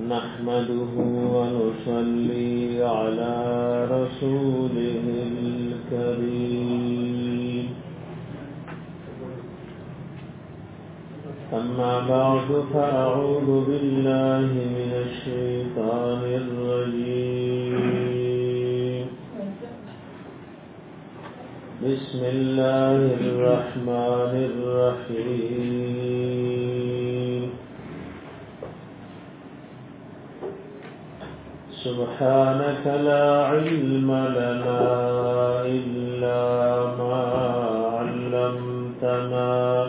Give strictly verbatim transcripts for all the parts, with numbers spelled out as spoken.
نحمده ونصلي على رسوله الكريم أما بعد فأعوذ بالله من الشيطان الرجيم بسم الله الرحمن الرحيم سبحانك لا علم لنا إلا ما علمتنا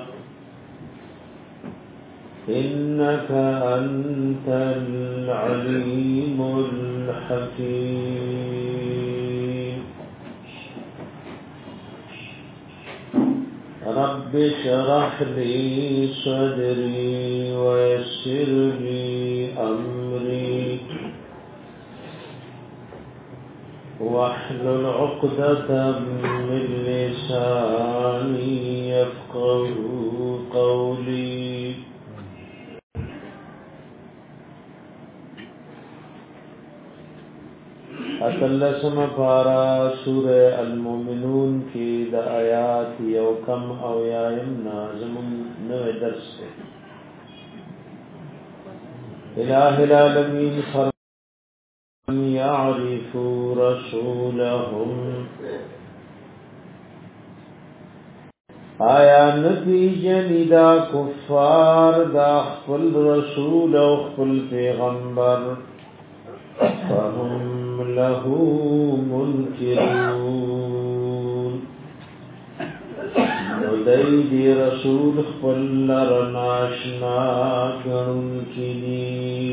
إنك أنت العليم الحكيم رب اشرح لي صدري ويسر لي أمري واحلل عقدة من لساني يفقهوا قولي اتلسم پارا سورہ المومنون کی دا آیات یو کم او یایم نازمون نوے درس سے الہ العالمین فرمان يعرفوا رسولهم آیا نبی جنیدا کفار دا خپل رسول او خپل پیغمبر فهم له منکرون ندی دی رسول خپل لرناشنا گنون کی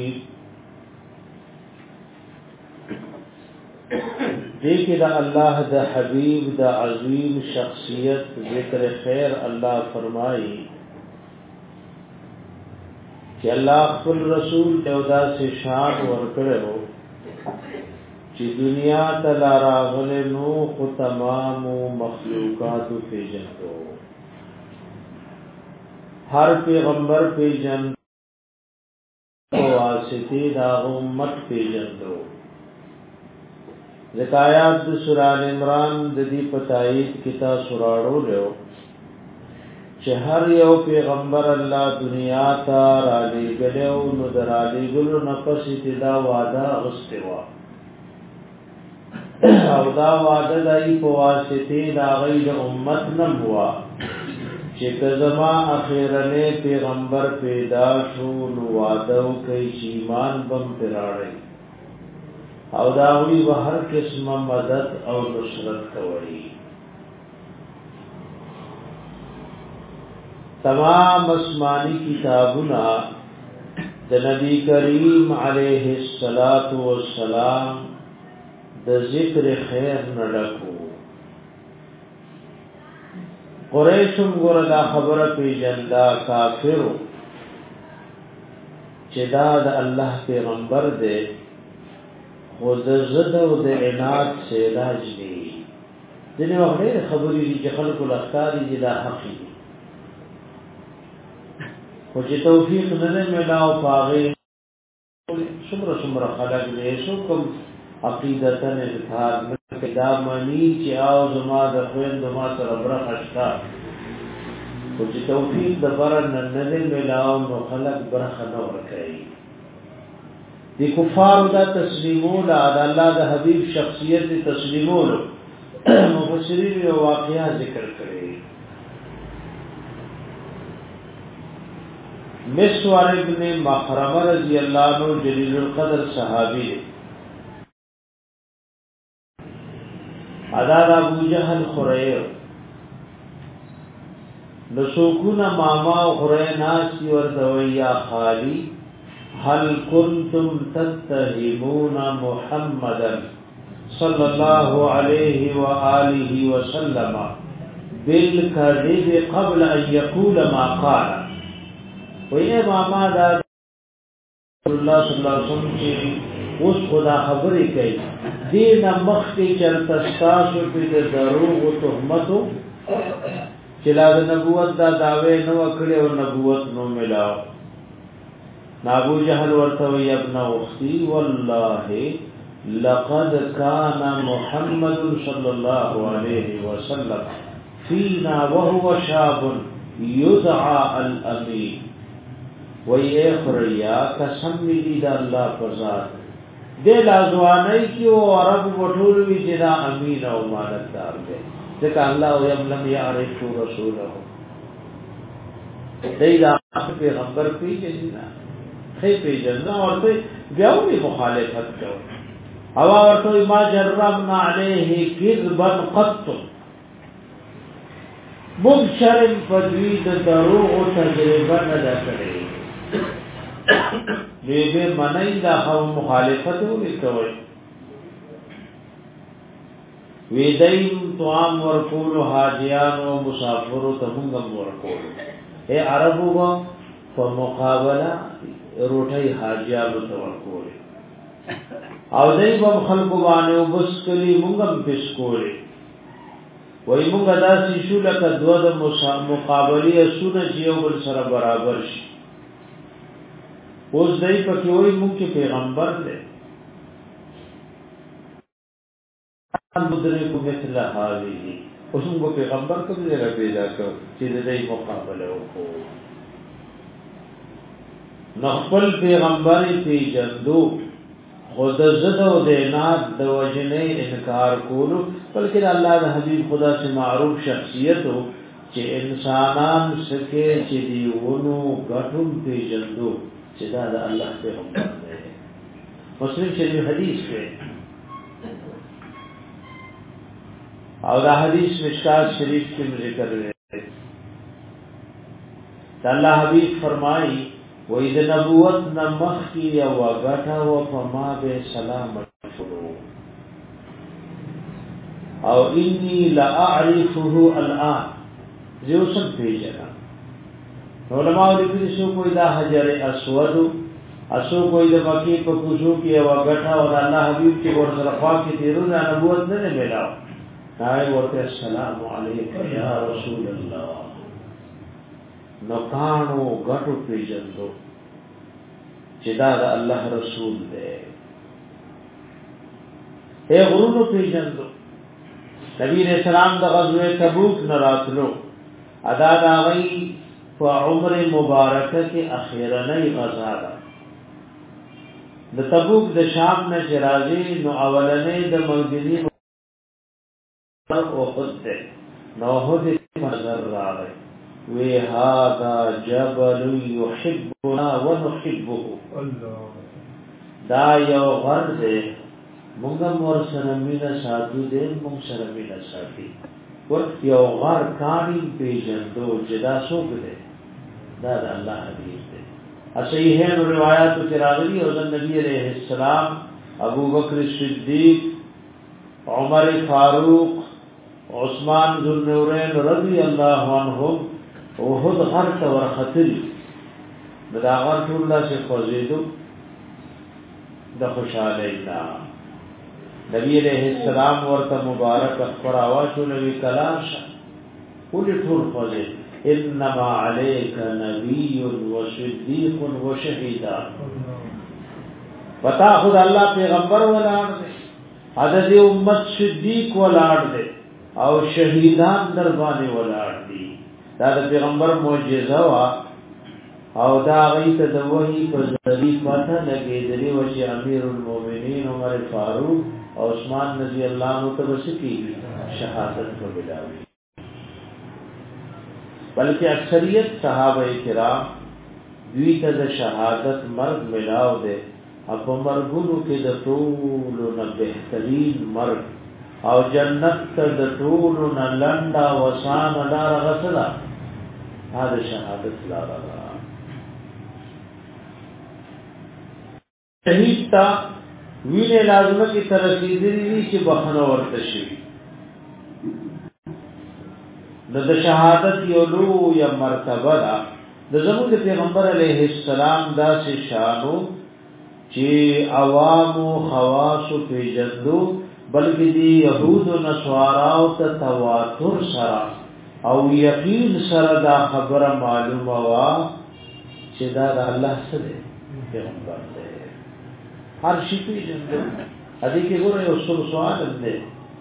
دیکھ دا اللہ دا حبیب دا عظیم شخصیت ذکر خیر اللہ فرمائی کہ اللہ خپل رسول دیودا سے شان ورکڑے ہو چی دنیا تلا راغل نو خو تمام مخلوقات پی جندو ہر پیغمبر پی جندو واسطی دا امت پی جندو ذکایات د سورہ ال عمران د دې پتاید کتا سوراړو له چې هر یو پیغمبر الله دنیا ته را لېږلو نو درالې ګلو نفس ابتدا وعده غستوا او دا وعده دای په واسطه دا غیر امت نه هوا چې کزما اخیرنه پیغمبر پیدا شو نو وعده کوي چې ایمان بم پراړي او داوی و هر قسم مدد او نصرت کوي تمام آسمانی کتابنا د نبی کریم علیه الصلاۃ والسلام د ذکر خیر نډکو قریشم ګور دا خبره پی جندا کافرو چې دا د الله پیغمبر دی خود زد او د عناد سے علاج دی دنه وغیرہ خبرې دي چې خلکو لختاري دي دا حق دي خو چې توفیق نه ملاو پاغه څومره څومره خلک دې شو کوم عقیدتن اظهار نه کدا مانی چې او زما د خويند ما سره برخشتا خو چې توفیق د بر نه نه ملاو نو خلک برخه نه ورکړي دی کفار دا تسلیمون دا الله دا حبیب شخصیت تسلیمون مفسرین یو واقعا ذکر کړي مسور ابن مخرمه رضی الله عنه جلیل القدر صحابی ادا ابو جهل خریر لسوکون ماما خریناسی وردویا خالی هل كنتم تتهمون محمدا صلى الله عليه وآله وسلم بالكذب قبل أن يقول ما قال ويا ماما دا الله صلى الله عليه وسلم اوس خدا خبرې کوي دین مخکې چرته تاسو په دروغ او تهمتو چې لا د نبوت دا داوی نو کړی او نبوت نو ملاو ابو جهل ورته وی ابن اختي والله لقد كان محمد صلى الله عليه وسلم فينا وهو شاب يدعى الامين وی اخریا قسم دی دا الله پرزاد دے لازوانی کی او عرب وټول وی چې دا امین او امانتدار دی ځکه الله او لم يعرف رسوله دای دا پیغمبر پیژنه خې پیژنه ورته بیاوی مخالفت کوي او ورته ما جربنا عليه كذبا قط مبشر فدوید دروغ تجربه نه کړی دیگه منئی دا خو مخالفت وکوي ویدایم توام ورکول حاجیان او مسافر ته موږ ورکول اے عربو په مقابله روټي حاجیان ته ورکول او دای په خلکو باندې وبس کلی موږ هم پیش کولې وای موږ داسې شو لکه دوه د مقابله سونه یو بل سره برابر شي اوس دای په کې وای موږ کې پیغمبر دی ان بدره کو مثل هذه اوس موږ پیغمبر کوم ځای را پیدا کړ چې دای مقابله وکړو نو خپل پیغمبر پیژندو خود زد او دینات د وجنې انکار کولو بلکې الله د حبیب خدا سے معروف شخصیت ہو چې انسانان سکه چې دیونو غټون پیژندو چې دا د الله پیغمبر دی مسلم شریف حدیث کې او دا حدیث مشکات شریف کې ذکر ہے الله حبیب فرمایي وَإِذَا نَبُوَتْ نَمَخْكِي وَغَتَا وَفَمَا بِهِ سَلَامَ الْفُرُو او إِنِّي لَأَعْرِفُهُ الْآن زیوسن پیجنا علماء لکلی سو کوئی دا حجر اسود اسو کوئی دا مکی پا کسو کی وغتا و دا اللہ حبیب کی ورزرفا کی تیرون نبوت ننے ملاو نائے ورطے السلام علیکم یا رسول اللہ نکانو غټو پیجندو چې دا د الله رسول دی اے غرونو پیجندو نبی رسول الله د غزوه تبوک نه راتلو ادا دا غي په عمر مبارکه کې اخیرنۍ غزا ده د تبوک د شام نه جرازي نو اولنې د مدینه او خود ده نو هدي منظر راغی وی هذا جبل يحبنا ونحبه الله دا یو غر دے مونږ مور سره مینا ساتو دې مونږ سره مینا ساتي ور یو غر کانی پیجندو جدا سوګ دے دا د الله حدیث دے صحیح روایت کې راغلي او د نبی عليه السلام ابو بکر صدیق عمر فاروق عثمان ذو النورین رضی الله عنهم وحد غر تا ورختلی دا غر ټول الله سے خوزیدو د خوشالینا نبی علیہ السلام ورته مبارک اخبر آواشو نبی کلاش قولی ټول خوزید انما علیک نبی و صدیق و شهیدا وتا خود الله پیغمبر ولاړ دے عدد امت صدیق ولاړ دے او شهیدان در باندې ولاړ دي دا د پیغمبر معجزه وا او دا غي ته د وحي په ذریعہ پته لګېدلی و چې امیر المؤمنین عمر فاروق او عثمان رضی الله عنه ته وسکی شهادت کو ملاوي بلکې اکثریت صحابه کرام دوی ته د شهادت مرګ ملاو دي په مرګونو کې د ټول نه بهترین مرګ او جنت ته د ټول نه لنډا وسان دار غسلا هذا شهادت لا رضا شهید تا وینه لازمه کی ترسیدلی چې بخنه ورته شي د شهادت یو لوی مرتبه ده د زموږ پیغمبر علیه السلام داسې شانو چې عوام او خواص په جدو بلکې دی يهود او نصارا او تواتر سره او یقین سره دا خبره معلومه وا چې دا د الله سره پیغمبر دے ہر شی پیژندل ادي کې ګوره یو څو سوال دې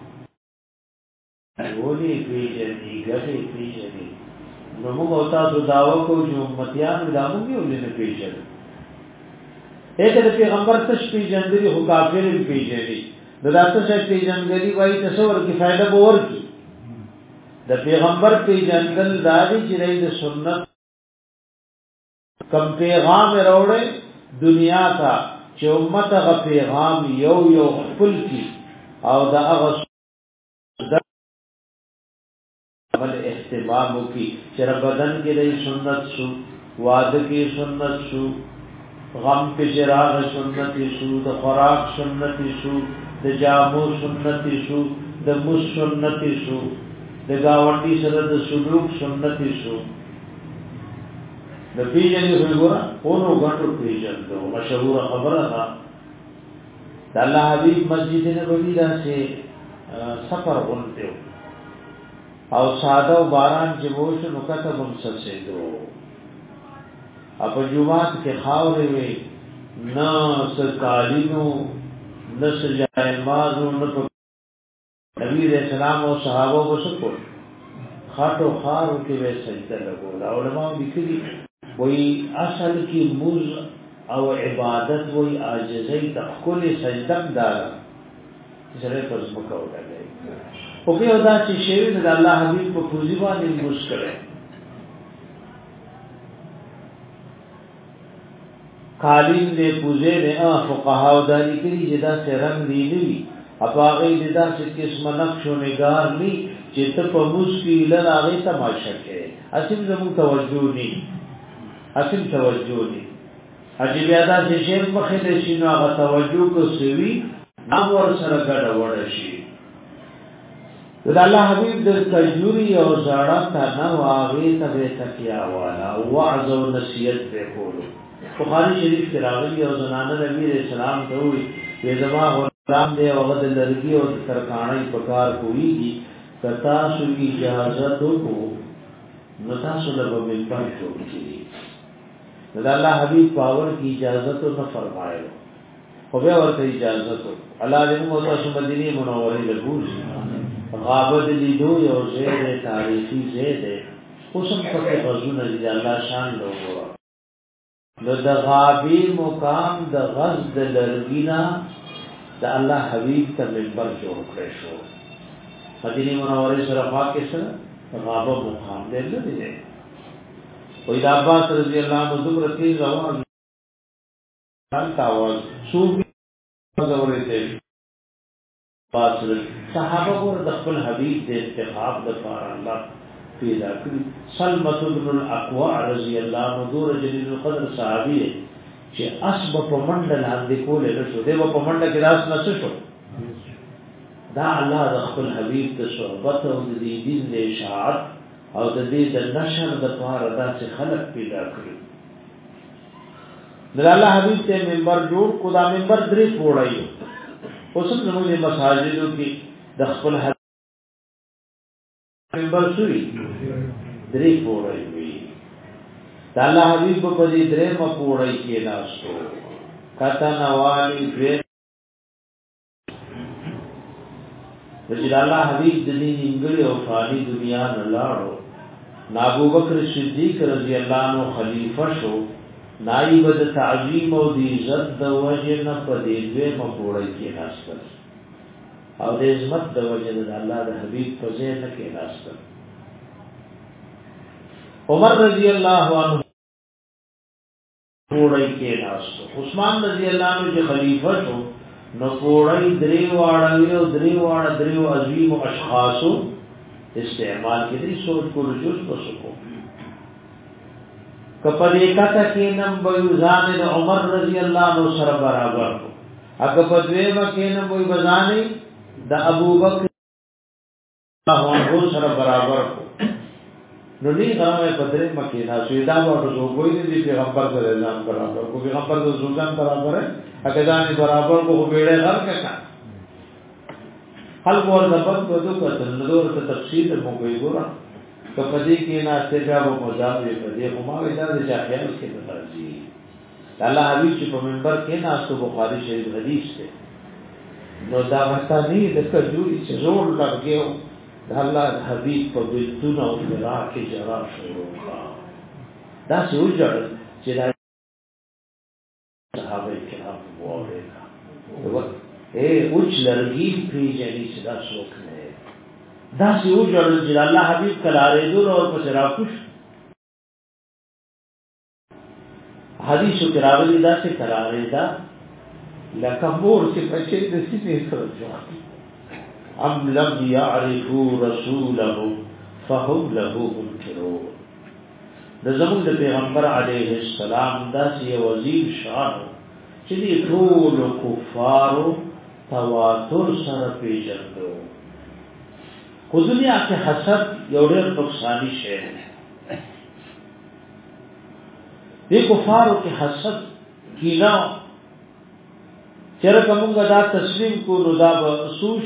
ولي پیژنې ګټې پیژنې نو موږ او تاسو داوا کوو چې امتیان دا موږ یو نه پیژنې اته د پیغمبر څخه پیژندلې هو کافر پیژنې دا تاسو پیژندلې وایي تصور کې فائدہ باور کی د پیغمبر پیژندل دادی چې د سنت کم پیغام وروړي دنیا ته چې امت غ پیغام یو یو خپل کی او دا هغه عمل اهتمام کی چې بدن کې د سنت شو واده کې سنت شو غم په جراغ سنت شو د خوراک سنت شو د جامو سنت شو د مس سنت شو د گاونډي سره د سلوک سنت شو د پیژنې وګوره اونو غټو پیژندو مشهور خبره ده د الله حبيب مسجد نبوي دا چې سفر غونته او ساده او باران چې وښه نو کته هم سسېدو اپ جومات کې خاورې وي نه سکالینو نه سجای مازو نه نبی رسول الله او صحابه وسکو خاطو خارو کې وې سجده لګول علماء لیکلي وہی اصل کی مز او عبادت وہی عاجزی تخکل سجدم دارا سره پر زمکا وډاګي او په ودا چې شی د الله حبیب په پوزي باندې مز کړي قالین دې پوزه نه فقها او دالي کې جدا سرنګ دی نی اپاغه دې دا چې قسم نقش او نگار نی چې ته په مز کې لاره تماشا کوي اسیم زمو توجه نی اصل توجه دي عجیب ادا چې شیخ مخه دې شنو هغه توجه کو سوي نو ور سره ګډ وډ شي د الله حبيب د کجوري او زړه ته نو هغه ته به تکیا والا وعظ او نصيحت به کولو بخاری شریف کې راغلي او زنانه نبی رسول الله ته وي چې زما غلام دې او د لرګي او ترکاڼي پکار کوي کتا سو اجازه کو نو تاسو له منبر جوړ کړئ دا الله حبیب پاور کی اجازت نہ فرمائے خو به ورته اجازت الله دې موږ تاسو مدینه منوره له ګور غابد لیدو یو زید تاریخی زید اوسم پکې غزونه دي الله شان لوګو نو د غابی مقام د غز د لرګینا د الله حبیب ته منبر جوړ کړی شو مدینه منوره سره پاک سره غابه مقام دې نه دی وې د عباس رضی الله عنه دغه تیز روان کاوه صوفي غوړې ته پاتل صحابه ور د خپل حبيب د اتفاق د فار الله پیدا کړی سلمۃ بن الاقوع رضی الله عنه دور جلیل القدر صحابي چې اسب په منډه لاندې کولې نشو دی په منډه کې راس نه شو دا الله د خپل حبيب د صحبت او د دین د اشاعت او د دې د نشر د پاره داسې خلق پیدا کړی د الله حبیب ته منبر جوړ کو دا منبر درې پوړایو اوس زموږ د مساجدو کې د خپل منبر سوري درې پوړایو وي د الله حبیب په دې درې م پوړای کې ناشو کته نوالی دې د الله حبیب د دې انګړي او فانی دنیا نه لاړو ابو بکر صدیق رضی الله عنه خلیفہ شو نائب د تعظیم او د عزت د وجه نه په دې دوه مپوړی کې ناشته او د عظمت د وجه د الله د حبیب په ځای نه کې ناشته عمر رضی الله عنه پوړی کې ناشته عثمان رضی الله عنه چې خلیفہ شو نو پوړی درې واړه او درې واړه درې عظیم اشخاصو استعمال کې دې سوچ کو رجوع وسکو کپدې کته کې نم بيزان د عمر رضی الله عنه سره برابر اګه پدوي وکې نم وي بزانې د ابو بکر الله عنه سره برابر نو دې غره پدرې مکه دا سویدا ورته وګوي دې پیغمبر سره ځان برابر کو پیغمبر د ځان برابر اګه ځان برابر کو بیړې غر کړه حل ور دبت بدو کتل نور ته تفصیل مو کوي ګورا کپدې کې نه استجاب او مزاب دې پدې کومه ودا د ځاګر کې راځي الله حبیب چې په منبر کې ناسو بخاری شریف حدیث ده نو دا مستانی لکه جوړی چې زور لګیو د الله حبیب په بيتونو او برا کې جرا شروع دا څه وجړ چې دا صحابه کرام وره اے اوچ لرګي پیجنې چې دا څوک نه دا څه وجړ چې الله حبیب کلاره دور او په راکوش حدیث کې راغلي دا څه کلاره دا لکه مور چې بچي د سینې سره ځي ام لم يعرفوا رسوله فهم له منكرون د زمون د پیغمبر علیه السلام دا چې وزیر شان چې دي ټول کفارو تواتر سره پیژندو خو دنیا کې حسد یو ډېر نقصانی شی دی د کفارو کې حسد کینا چیرې کومه دا تسلیم کو نو دا به سوش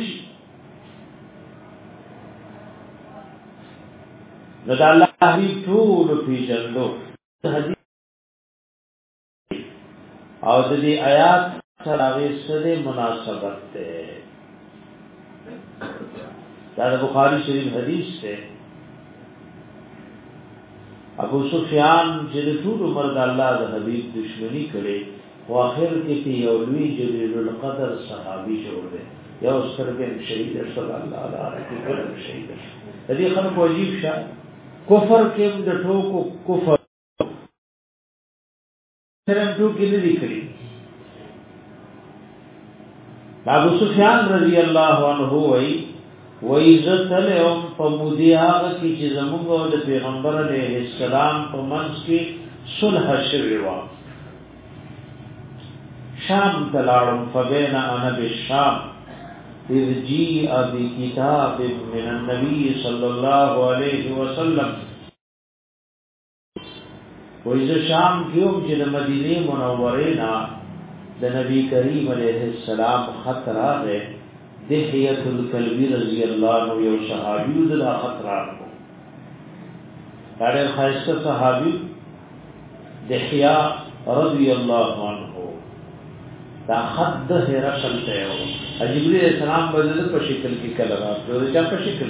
نو دا الله حبیب ټول پیژندو حدیث او د دې آیات سره سره مناسبت ده دا بخاری شریف حدیث ده ابو سفیان چې ټول عمر د الله د حبیب دشمنی کړي او اخر کې په یو لوی جلیل القدر صحابي جوړ دی یو سرګن شهید صلی الله علیه وسلم شهید دې خلکو عجیب شه کفر کې د ټوکو کفر سره ټوکی نه لیکلي ابو سفیان رضی الله عنه وای وای عزت له په مودیاغه کې چې زموږ د پیغمبر علیه السلام په منځ کې صلح شوی و شام تلاړم فبین انا بالشام اذ جیء بکتاب من النبي صلی الله علیه وسلم وایز شام کیوم چې د مدینه منوره نه د نبی کریم علیه السلام خط راغی دحیه الکلبی رضی الله عنه یو صحابي د خط راغو دا ډېر خاصه صحابي دحیه رضی الله عنه دا خط د هرشل ته و جبرئیل السلام بدل په شکل کې کله راځي او چا په شکل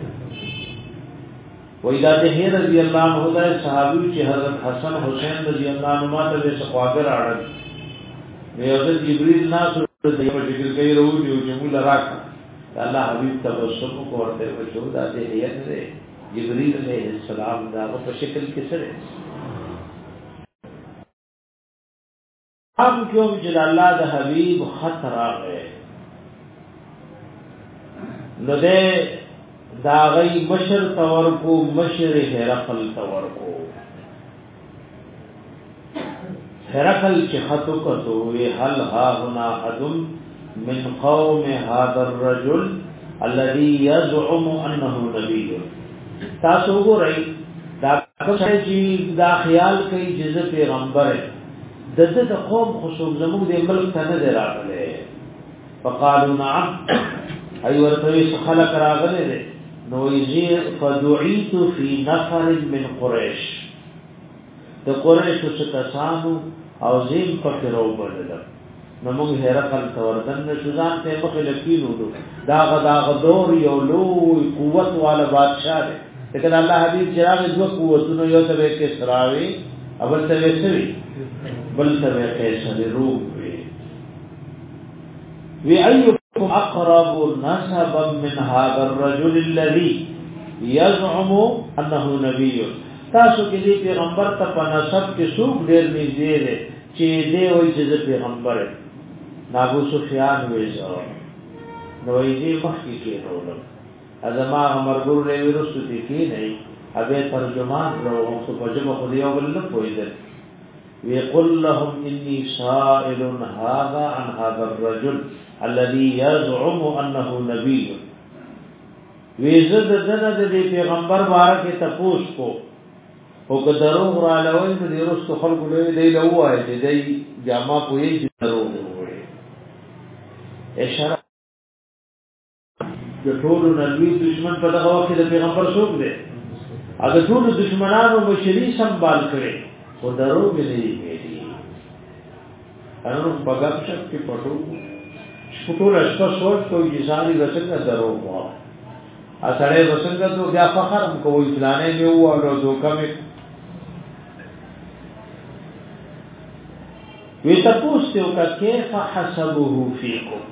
وای دا د هر رضی الله عنه د صحابي چې حضرت حسن حسین رضی الله عنهما ته څخواګر اړل یو د جبرئیل ناس د یو شکل کې وروړي او جمول راکا الله حبیب تبسم کوته او شو دا د هیت دی جبرئیل علیہ السلام دا په شکل کې سره اب کوم چې الله د حبیب خط راغی نو ده دا غي مشر تور کو مشر هرقل تور کو هرقل چې خطو کتو وی هل ها هنا حد من قوم هذا الرجل الذي يزعم انه نبي تاسو ګورئ دا چې دا خیال کوي چې پیغمبر دغه د قوم خصوص زموږ د ملک ته نه راغله فقالوا نعم اي ورته خلق راغله دي نو یې فدعيت في نفر من قريش د قریش څخه تاسو او زین پکې راوبدل نو موږ هرقل توردن شوزان ته مخه لکینو دا غدا غدور یو لوی قوت والا بادشاہ دی لیکن الله حبیب چراغ دو قوتونو یو ته کې سراوي اول ته وسوي بل ته قیصر روم وی وی ايكم اقرب نسبا من هذا الرجل الذي يزعم انه نبي تاسو کې دې پیغمبر ته په نسب کې څوک ډېر نږدې دی چې دې وایي چې پیغمبر ابو سفیان وېزو نو یې مخکې کې وروړل ازما مرګور له ورسته دي کې نه ابه ترجمان له خو په جمع خو یو بل نه پوهیدل ويقول لهم اني سائل هذا عن هذا الرجل الذي يزعم انه نبي ويزد دنه دې پیغمبر بارکه تپوس کو او که دروغ را لوي د رسول خلق له دی له وای چې دی جامه پوي چې دروغ وایي اشاره د ټول نبی دشمن په دغه وخت د پیغمبر څوک دی هغه ټول دشمنانو مشري سنبال کړي او دروغ نه دی ویلي انو بغا شپ کې پټو شپټول اشپا سوچ کوي چې ځاني رسنګ درو واه اته رسنګ ته بیا فخر کوي فلانه دی وو دوکه مې وی تپوس ته وکړه کیف حسبه فیکم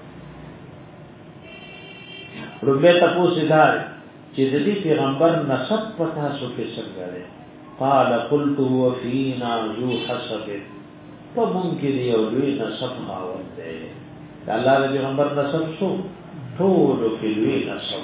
ربه تپوس دار چې د دې پیغمبر نسب پتا سو کې څنګه دی قال قلت هو فينا ذو حسب فممكن یو لوی نسب خاوند دی الله د پیغمبر نسب سو ټول کې لوی نسب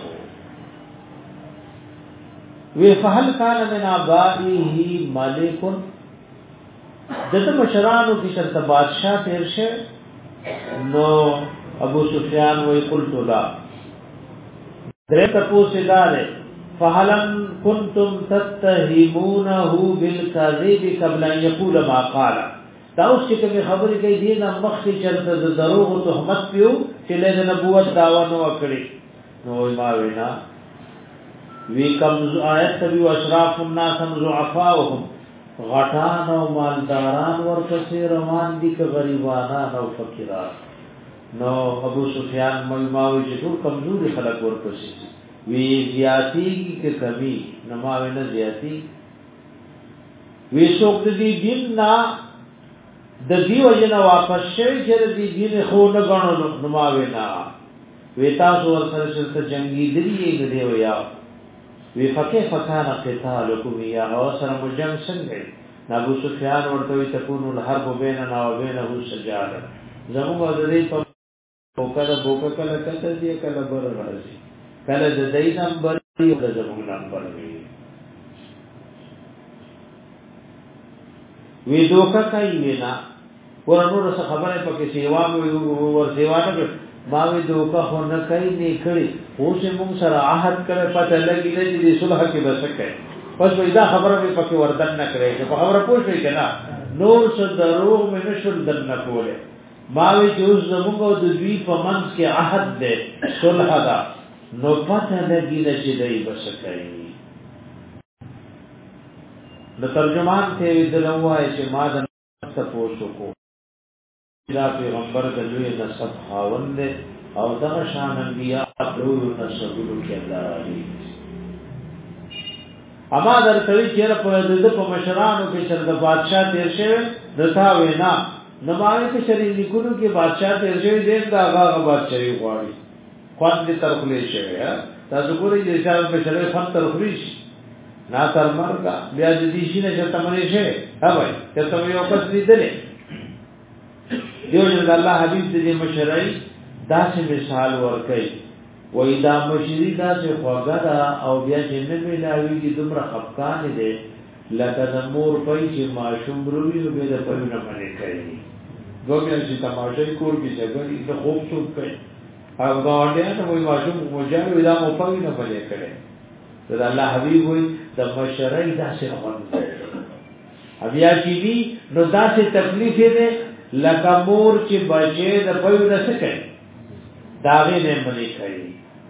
وی فهل کان من ابائه ملک دته مشرانو کې شرط بادشاہ تیر شه نو ابو سفیان وی قلت لا درې تاسو سیداره فهلن كنتم تتهمونه بالكذب قبل ان يقول ما قال دا اوس چې کوم خبرې کوي دي نه مخکې چرته د دروغ او تهمت پیو چې له نبوت داوا نو وکړي نو ما وینا وی کم آیت تبي اشراف الناس ضعفاءهم غټان او مالداران ورپسې روان دي که غریبانان او فقیران نو ابو سفیان ملماوی چې ټول کمزوري خلک ورپسې وی زیاتی کی کمی نماوی نه زیاتی وی څوک دې دین نه د دیو جن واپس شوی چې دې دین خو نه غنو نماوی نه وی تاسو ورسره چې جنگي دی نه دی ویا وی فکیف کان قتالکم یا اوسر مجم څنګه ابو سفیان ورته وی تكون الحرب بیننا وبینه سجاده زموږ د دې په وکړه بوکه کله کته دی کله بر راځي کله د دې نمبر دی او د زموږ نمبر وی وی دوکه کوي وینا ورنور څه خبره پکې سیوا مو ور سیوا نه ما وی دوکه هو نه کوي نه کړی خو چې موږ سره عهد کړی پته لګی چې د صلح کې بس کوي پس وی دا خبره په پکې وردن نه کړی چې په خبره پوښتې کنا نور څه دروغ مې نشول دن نه کوله ما وی چې اوس زموږ د دوی په منځ کې عهد ده صلح ده نو پته لګی چې دای بس کوي د ترجمان ته دلوای چې ما د تاسو کو دا پیغمبر د لوی نسب خاوند او دغه شان انبیاء لوی نسبونو کې الله علی اما درته چې په دې په مشرانو کې چې د بادشاہ تیر شوی دتا وینا نمایي کې شری لیکونو کې بادشاہ تیر شوی دې دا هغه بادشاہي غواړي خوان دې طرفلې شوی تاسو ګورئ چې ځان په شری خوان طرفلې شي نا تر مرګ بیا دې شي نه چې تمرې شي ها وای ته ته یو کس دې دلې دیو جن الله حبیب دې مشرای داسې مثال ورکړي وای دا مشری داسې خواګه او بیا چې نه ملاوي کې دومره خفقان دي لکه د مور پي چې ماشوم بروي نو به د پرونه باندې کوي ګوګل چې تماشې کور کې ځګړي د خوب څوک کوي او دا اړیا ته وای ماشوم موجاوي ودا مو پوي نه باندې کوي دا الله حبیب وای د مشرای داسې خوند بیا چې وی نو داسې تکلیف دې لکه مور چې بچي د پوي نه سکے داغه نه ملي کوي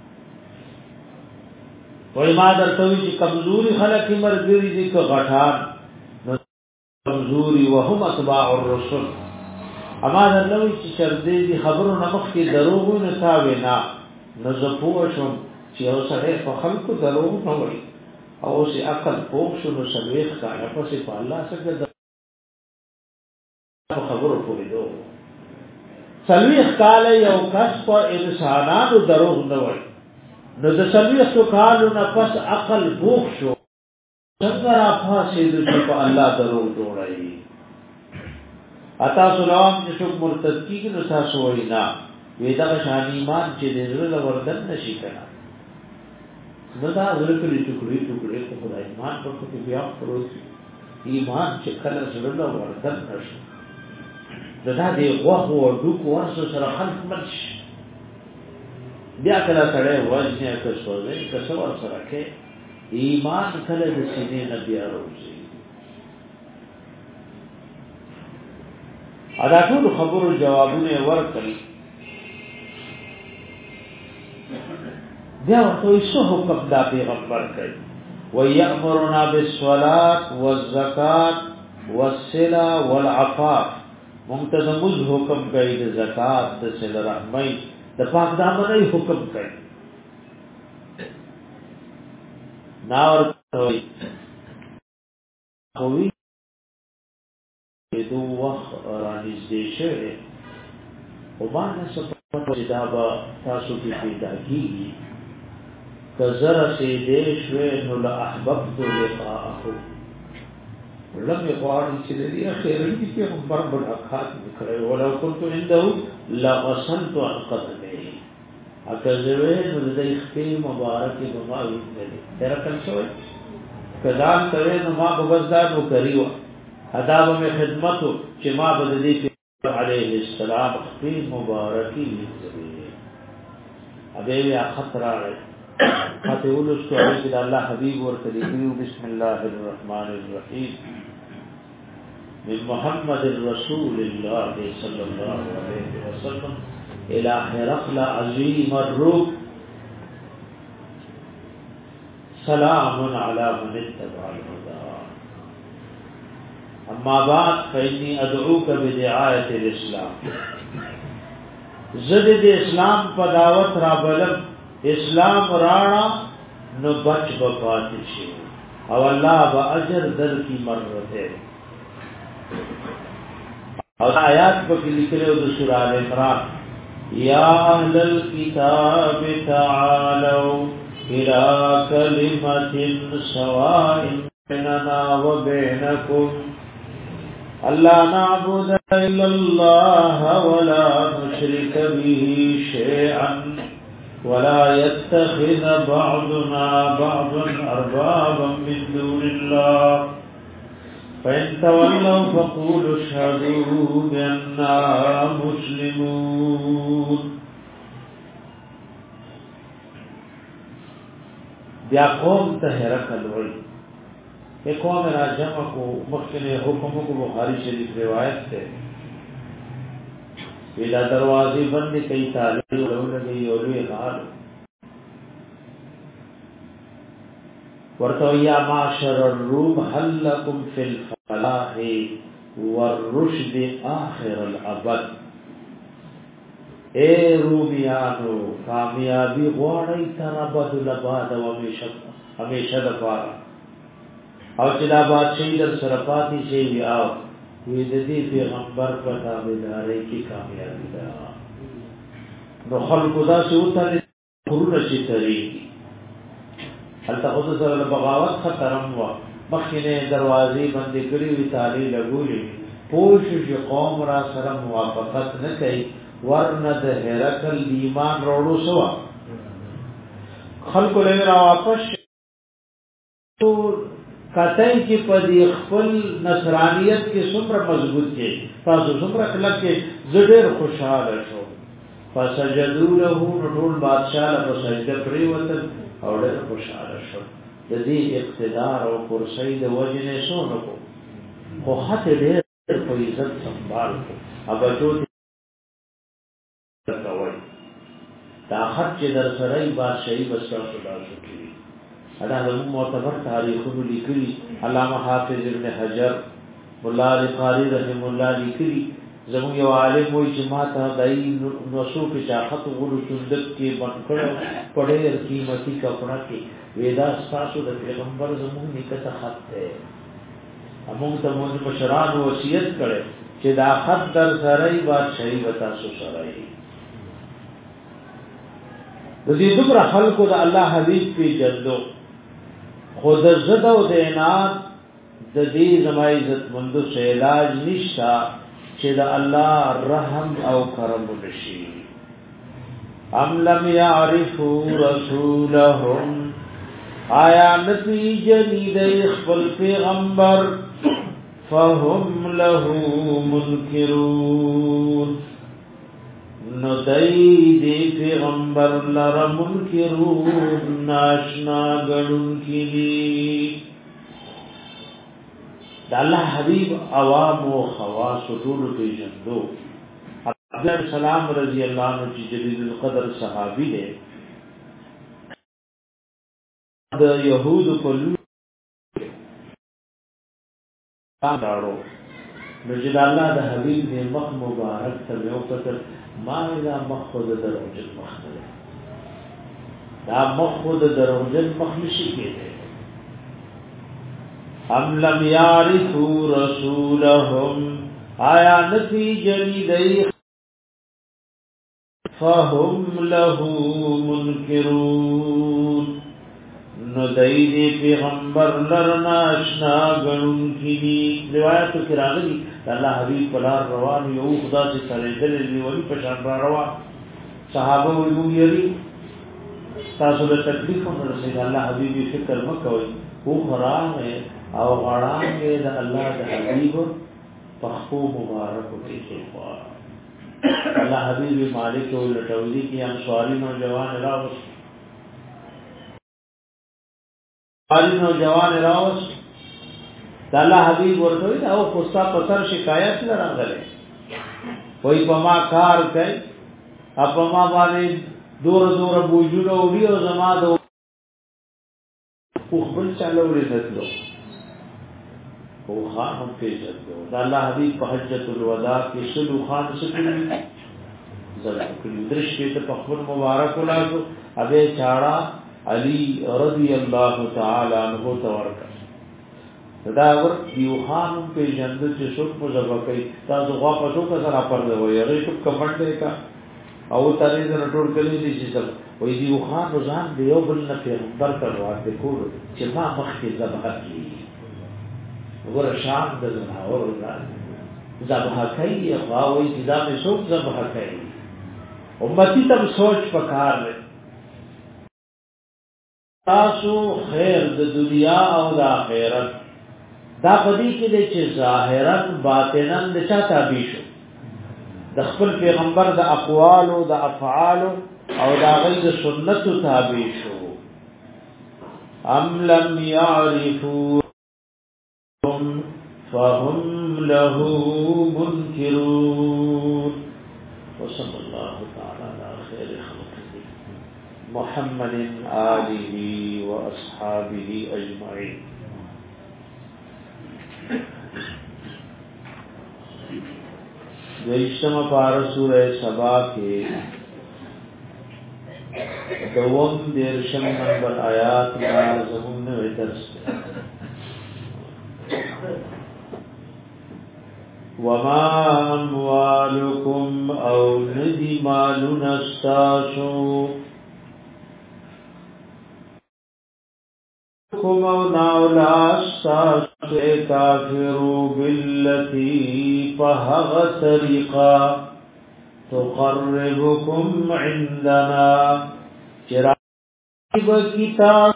وای ما درته چې کمزوري خلک مرګري دي که غټان نو کمزوري وهم اتباع الرسل اما درلوي چې شردي دي خبرو نمخ کې دروغ نه تاوي نه نو زپو شم چې اوسه په خلکو دروغ نه وي او سي عقل پوښ شنو سلويخ کا پسې په الله څخه د خبرو پوری دو سلويخ کال یو کس په انسانانو دروغ نه وي نو د سلويخ کالو نه پس عقل پوښ شو څنګه را پاسې د په الله دروغ جوړایي اتا سلام چې څوک مرتد کیږي نو تاسو وینا وېدا شان ایمان چې د زړه وردن نشي کنه نو دا زړه کې ټوکړي ټوکړي په خدای ایمان په کې بیا پروسي ایمان چې کله زړه وردن نشي دا دې غوغ او ډوک ورسره سره خلق مرش بیا کله سره وځي که سوځي که څو سره کې ایمان کله د سینې نه بیا راوځي ادا ټول خبرو جوابونه ورکړي بیا ورته څه حکم دا پیغمبر کوي ويأمرنا بالصلاة والزكاة والصلة والعفاف مونږ ته د موږ حکم کوي د زکات د صله رحمۍ د پاک دامنۍ حکم کوي ناور کوي کوي دو وخت رانږدې شوی او باندې سپورت دا به تاسو کې پیدا کیږي کزر سي دې شوي نو لا احببت لقاءه لم يقعد چې دې اخر دې په خبر برکات وکړي ولو كنت عنده لغسلت عن قدمه اکزوی نو دې خپل مبارک بماوي دې تر کله شوی کذان کوي نو ما بغزدار وکړیو اداب میں خدمتو چې ما بددي عليه السلام خپل مبارکي وکړي ابه یا خطر راغی فاتح ولستو علیه الله حبیب ورته لیکلو بسم الله الرحمن الرحیم من محمد رسول الله صلی الله علیه وسلم الى هرقل عظیم الروح سلام علی من اتبع الهدى اما بعد فإني ادعوك بدعاية الاسلام زد د اسلام په دعوت را بلم اسلام رانا نو بچ بپات شي او الله با اجر در کی مرته او آیات په لیکلو د سورہ ال عمران یا اهل الكتاب تعالوا الى كلمة سواء بيننا وبينكم ألا نعبد إلا الله ولا نشرك به شيئا ولا يتخذ بعضنا بعضا أربابا من دون الله فإن تولوا فقولوا اشهدوا بأننا مسلمون بیا قوم ته هرقل وی ایک قوم را جمع کو مخکنے حکموں کو بخاری شریف روایت ہے ویلا دروازے بند کئی تالی اڑو لگئی اولوی غال ورطو یا معاشر الروم حل لکم فی الفلاح والرشد آخر العبد اے رومیانو کامیابی غوڑی تربد لباد و ہمیشہ دفارا او چې دا بادشاہي در سره پاتې شي او وې د دې پیغمبر په تابعداري کې کامیابی ده نو خلکو دا سوته قرون شي تري هل تاسو سره بغاوت خطرم وا مخینه دروازې باندې کړې وی تالي لګولې پوه شو چې قوم را سره موافقت نه کوي ورنه د هرقل ایمان وروړو سوا خلکو له را واپس کتای چې په دې خپل نصرانیت کې څومره مضبوط کې تاسو څومره کلک کې زړه خوشاله شو فسجدوا له ټول بادشاہ له سجده پریوت او ډېر خوشاله شو د دې اقتدار او کرسۍ د وجنه شونه کو خو هته ډېر په عزت سنبال کو ابا چوت کوي دا حق چې در سره بادشاہي بسا شو شو ادا د معتبر تاریخونو لیکلي علامه حافظ ابن حجر مولا قاری رحم الله لیکلي زموږ یو عالم وایي چې ماته دای نوسو کې چاخت غلو چندک کې باندې پړې قیمتي کپڑا کې ودا تاسو د پیغمبر زموږ نکته خط ده موږ ته موږ بشران وصیت کړي چې دا خط در سره ای بادشاہي وتا سو سره ای د دې دومره خلکو د الله حبیب په جلدو خود زد او دینات د دې زما عزت مند سے علاج نشتا چې د الله رحم او کرم وشي ام لم يعرفوا رسولهم آیا نتیجه دې خپل پیغمبر فهم له منکرون نو دای دی پیغمبر لرا منکرون ناشنا گڑن کلی دا اللہ حبیب عوام و خواص و طول پیجندو عبداللہ السلام رضی اللہ عنہ چی جلیل القدر صحابی لے دا یہود کلو دارو نجد الله د حبیب دې مخ مبارک ته یو قطر ما اذا مخود دروجل مخ دا مخود دروجل مخ نشي کېده ام لم يعرفوا رسولهم آیا نفی جلیدئی فهم له منکرون ندئی دی پیغمبر لرنا اشنا گنون کی روایتو کی راغلی اللہ حبیب پلار روان یو خدا سے سرے دل لیولی پشان را روان صحابہ ویلو یری تاسو له تکلیف نه رسید الله حبیبی فکر مکوئ او خرام ہے او غړان کې د الله د حبیب پخو مبارک کې خوا الله حبیب مالک او لټولی کې هم سوالي نوجوان راوس سوالي نوجوان راوس د الله حبیب ورته او خوستا پتر شکایت لرغله وای په ما کار کوي اپ ما باندې دور دور بوجونه وړي او زما د خپل چالو لري او خان هم پیژت دو دا الله حبیب په حجۃ الوداع کې شلو خان سکړي زړه کړي درش کې ته خپل مبارک ولاسو ابه چاړه علی رضی الله تعالی عنہ تورک دا ور یو خان په جند چې څوک په ځبا کوي تاسو غوا پټو کا سره پرده وي هغه ټوک کمنټ کا او ترې زره ټول کلی دي چې سب وې دی خان روزان دی یو بل نه پیغمبر کړو ته کول چې ما مخکې ذبح کړی ور شام د زناور وران ذبح کوي او وې چې دا مې څوک ذبح کوي امتی تم سوچ پکار لې تاسو خیر د دنیا او د آخرت دا پدې کې د چې ظاهرا باطنا د چا تابع شو د خپل پیغمبر د اقوال او د افعال او د غي د سنت تابع شو ام لم يعرفوا فهم له منكرون وصلى الله تعالى على خير خلقه محمد آله واصحابه اجمعين دویشتم پار سورہ سبا کے دوم دیرشم نمبر آیات نا زمون ویدرس وما اموالکم او ندی مالون استاسو کم او ناولا استاسو کافرو باللتی فهغ طریقا تقربكم عندنا چرائب کتاب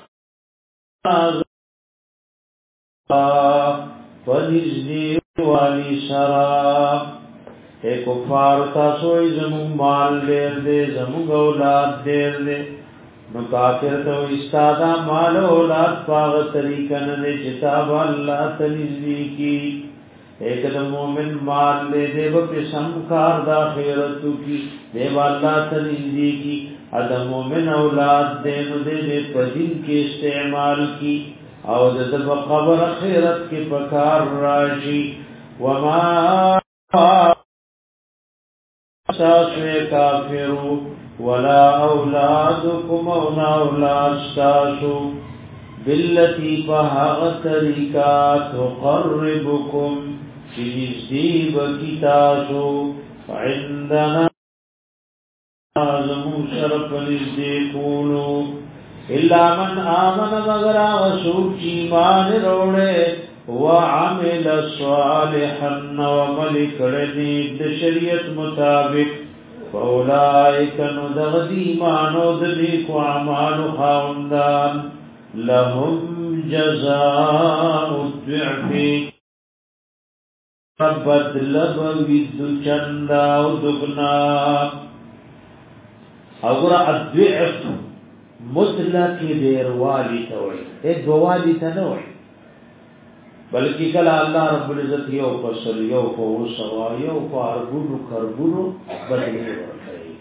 فنزدی والی شراب اے کفار تاسوئی زمون مال دیر دے زمون اولاد دیر دے نو کافر تو استادا مال اولاد پاغ طریقہ ندے چتاب اللہ تنزدی کی ایک د مومن مال دے دے وقت سمکار دا خیرتو کی دے واللہ تنزدی کی اد مومن اولاد دے نو دے دے پدین کے استعمال کی او د قبر خیرت کے پکار راشی وما ساسوے کافرو ولا اولادکم اونا اولاد ساسو باللتی پہاغ طریقہ تقربکم چیزدیب کتاسو عندنا آزمو شرف نزدیکونو الا من آمن مگر آغسوک چیمان روڑے وعمل صالحا وملکڑنی دشریت مطابق فاولائک ندغد ایمانو دلیک وعمال خاوندان لهم جزاء الضعف بدلب وید چندا او دغنا اور الضعف مطلق دیر والی توئی ایک دوالی تنوئی بلکہ کلا اللہ رب العزت یو فصل یو فوسوا یو فارگونو کرگونو بدلی ورخی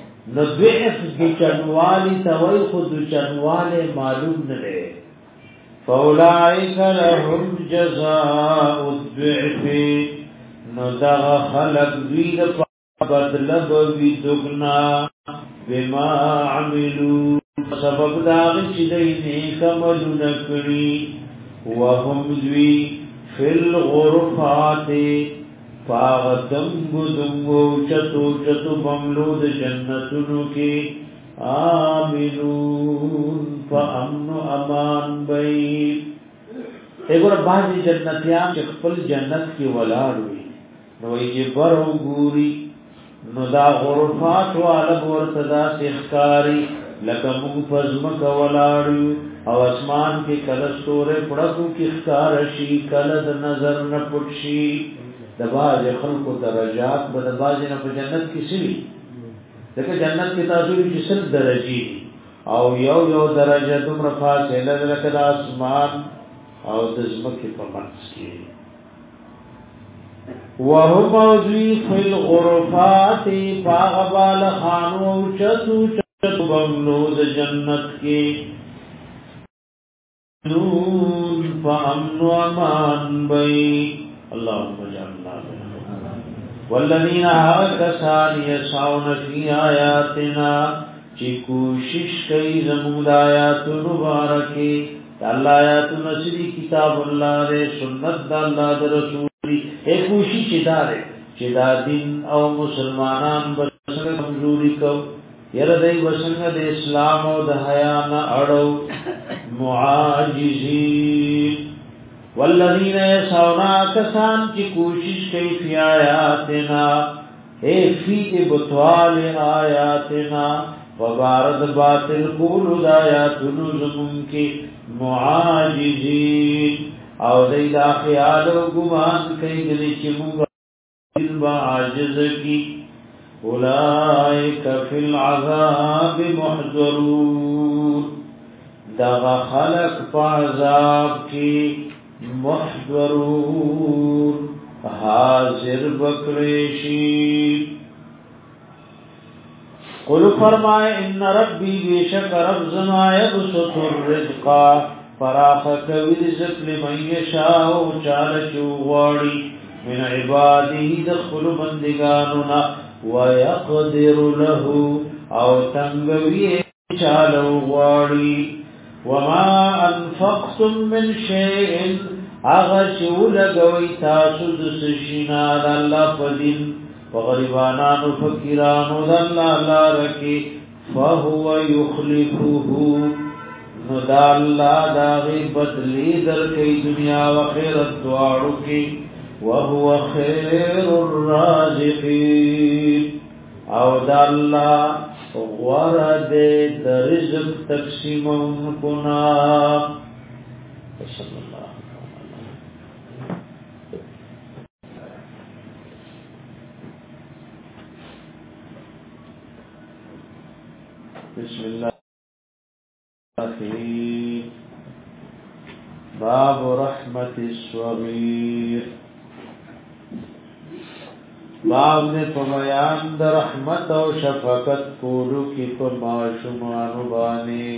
نضعف دی چنوالی توئی خود چنوالی معلوم نلے فاولائک لهم جزاء الضعف ندغ خلق وید بدلب ویدگنا بما عملوا سبب داغ چدئی کملو نکری وهم دوی فی الغرفات فاغدنگو دنگو چتو چتو بملود جنتنو کی آمنون فامن امان بئی ایگو رب بعضی جنتیان چه خپل جنت کی ولاروی نوی جبر و گوری نو دا غرفات والا بورتدا سیخکاری لکا مگ پزمک ولاریو او اسمان کی کلستور پڑکو کی اخکارشی کلد نظر نپٹشی دباز خلق و درجات بدباز نپ جنت کی سوی لیکن جنت کی تاثوری کی صرف درجی او یو یو درجہ دم رفاس ایلد لکد آسمان او دزمک پمنس کی وهم موضوی فی الغرفات فاغبال خانو چتو چتو بملود جنت کی نون فامن امان بئی اللہم جعلنا والذین آکسان یسعون فی آیاتنا چی کوشش کئی زمود آیات مبارکی اللہ آیات نصری کتاب اللہ دے سنت دا اللہ دا رسولی ایک کوشش چی دارے چی دا دین او مسلمانان بسنگ کمزوری کو یردئی بسنگ دے اسلام او دا حیان اڑو معاجزین والذین یسعونا کسان کی کوشش کئی فی آیاتنا اے فی ابطوال آیاتنا وبارد باطل کولو دایاتنو زمون کی معاجزین او دیدا خیال و گمان کئی گلی چی مونگا با عاجز کی اولائک فی العذاب محضرون دغا خلق پا عذاب کی محضرون حاضر بکریشی قل فرمائے ان ربی بیشک رب زما یبسط الرزقا فراخ کوي رزق لمن یشاء چال چوغاړي من عباده دخل بندگاننا ويقدر له او تنگوي چال غاړي وما انفقتم من شيء اغشوا لغوي تاسو د سشینا د الله پدین وغریبانانو فقیرانو د الله لارکی فهو يخلفه نو دا الله دا غي بدلی در کوي دنیا او آخرت دواړو کې وهو خير الرازقين او دا الله ورد د رزق تقسیمون کنا صلی الله بسم الله باب رحمت الصغیر باب نے بیان د رحمت او شفقت کولو کی په ماشومان باندې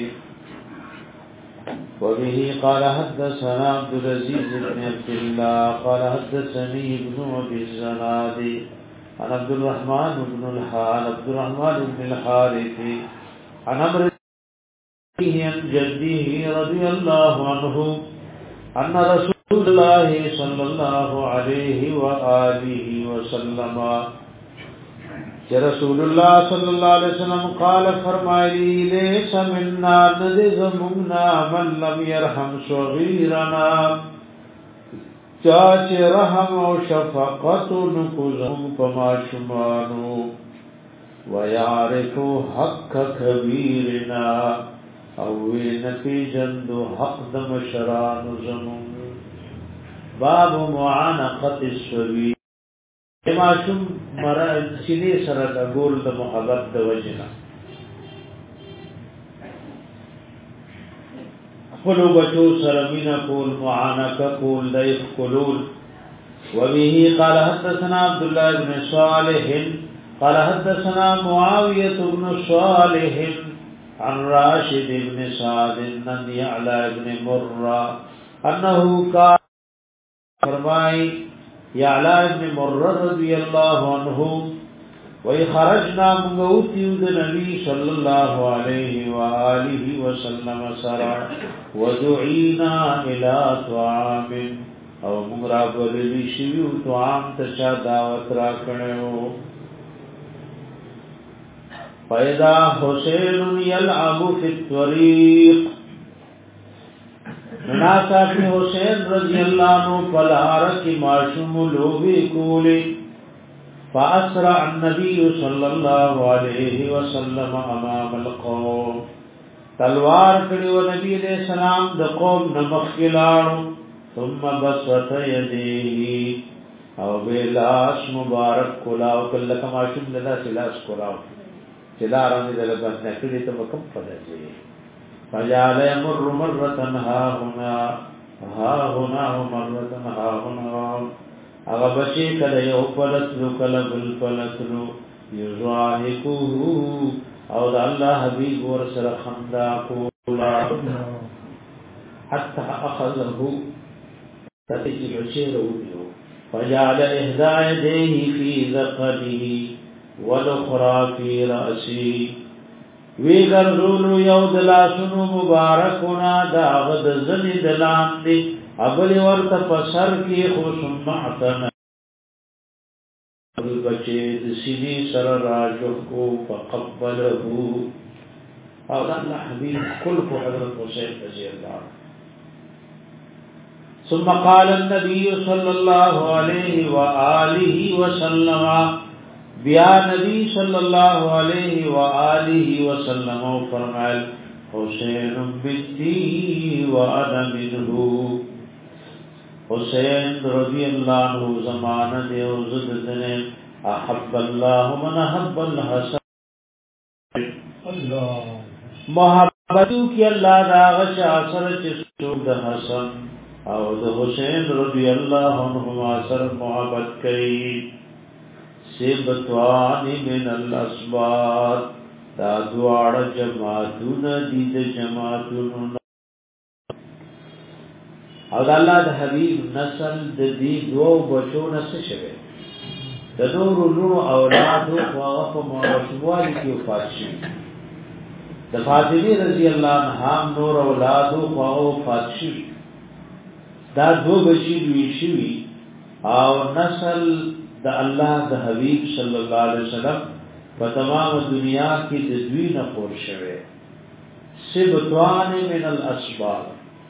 وبه قال حدثنا عبد العزيز بن عبد الله قال حدثني ابن ابي الزناد عن عبد الرحمن بن الحارث عبد الرحمن بن الحارث عن عمرو عن جده رضي الله عنه ان رسول الله صلى الله عليه واله وسلم کہ رسول الله صلی اللہ علیہ وسلم قال فرمائے ليس منا نذمنا من لم يرحم صغيرنا چاچ رحم او شفقت نکوزم پما شمانو ويعرف حق كبيرنا او نفي جندو حق د مشران زمون باب معانقه الصبي ما شم مرا سینې سره د ګول د محبت د وجنا خپل بچو سره مینا کول معانقه کول د خلول وبه قال حدثنا عبد الله بن صالح قال حدثنا معاويه بن صالح عن راشد بن سعد عن يعلى بن مرة انه قال فرمای يعلى بن مرة رضي الله عنه وی خرجنا موتیو د نبی صلی الله علیه و آله وسلم سرا ودعینا الى طعام او مغرا بللی شیو طعام تشا دعوت را کړو پیدا حسین یلعب فی الطریق ناسا کی حسین رضی اللہ عنہ پلارک معشوم لوبی کولی فاسرع النبي صلى الله عليه وسلم امام القوم تلوار کړي نبی دې سلام د قوم نمخ کلاړو ثم بسط يديه او بلاش مبارک کلاو کله کما شم لدا سلاس کلاو چلا رانه دل بس نکړي ته وکم پدځي فجعل يمر مره ها هنا ها هنا مره ها هنا اغا بچی کله یو پلتلو کله بل پلتلو یزواهکو او د الله حبیب ور سره خندا کولا حتى اخذه تتجي بچی رویو فجعل اهداء يديه في ذقنه والاخرى في رأسه وی ګرځولو یو دلاسونو مبارکونه دا غد زنی دلان دی ابل ورته پسر کې خوشم معتن بچی د سینې سره راجو کو فقبله او الله حبیب کل کو حضرت حسین رضی الله ثم قال النبي صلى الله عليه واله وسلم بیا نبی صلی الله علیه و آله وسلم فرمایل حسین بنتی و انا منه حسین رضی اللہ عنہ زمانہ دے او زدتنے احب اللہ من احب الحسن اللہ محبتو کی اللہ دا غش اثر چسو دا حسن او دا حسین رضی اللہ عنہ اثر محبت کئی سبتوان من الاسبات دا دوار جماعتون دید جماعتون او دا اللہ دا حبیب نسل دا دی دو بچو نسل شوه دا نور نور اولادو خواغف معاشوالی کی وفات شوی دا فاطمی رضی اللہ عنہ نور اولادو خواغف وفات شوی دا دو بچی دوی شوی او نسل دا اللہ دا حبیب صلی اللہ علیہ وسلم په تمام دنیا کې د دوی نه خور شوه سبتوان من الاسباب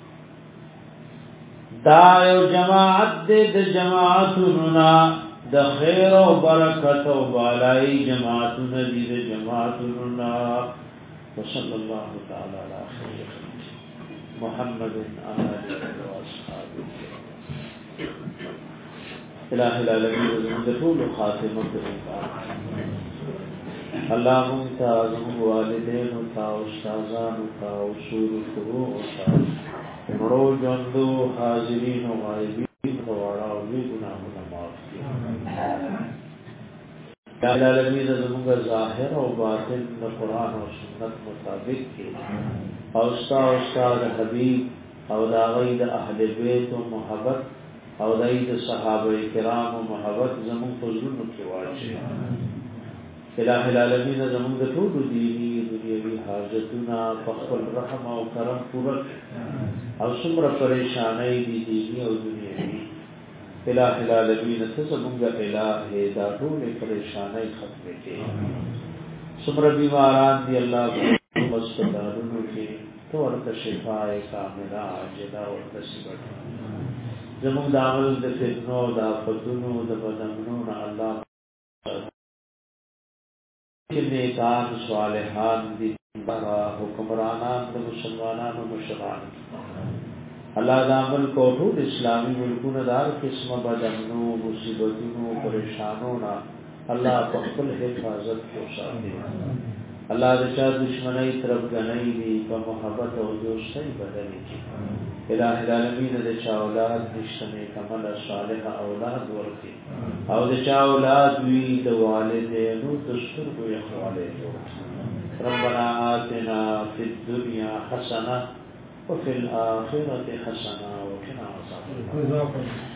دا یو جماعت د جماعتنا د خیر او برکت او بالای جماعتنا دي د جماعتنا وصلی الله تعالی علی خیر محمد آله و اصحابہ الہ العالمین ذکر خاتمه الله ممتاز والدین او استادان او اصول فروع او مرو جندو حاضرین او غایبین وړا او ګناهونه معاف کړي یا العالمین زموږ ظاهر او باطن د قران او سنت مطابق کړي او استاد حبیب او دا غید اهل بیت او محبت او دای د صحابه کرام او محبت زموږ په زړونو کې واچي الہ العالمین زموږ د ټول دینی دنیوي حاجتونه په خپل رحم او کرم پوره او څومره پریشانای دي دینی او دنیوي الہ العالمین ته زموږ الہ دا ټول پریشانای ختم کړي څومره بیماران دي الله مستدارونو کې تو ورته شفای کامله عاجله او نصیب زموږ د عمل د فتنو د فتنو د بدمنو نه الله نیکان صالحان دی برا حکمرانان د مسلمانانو مشران الله د عمل کوټو د اسلامي ملکونو دار قسمه بدمنو مصیبتونو پریشانو نه الله په خپل حفاظت کې ساتي الله د چا دشمنی طرف غنۍ دی په محبت او دوستۍ بدل کی الہ العالمین د چا اولاد نشته کمل صالح اولاد ورکي او د چا اولاد وی د والدینو د سترګو یخواله جوړ ربنا آتنا في الدنيا حسنة وفي الآخرة حسنة وقنا عذاب النار.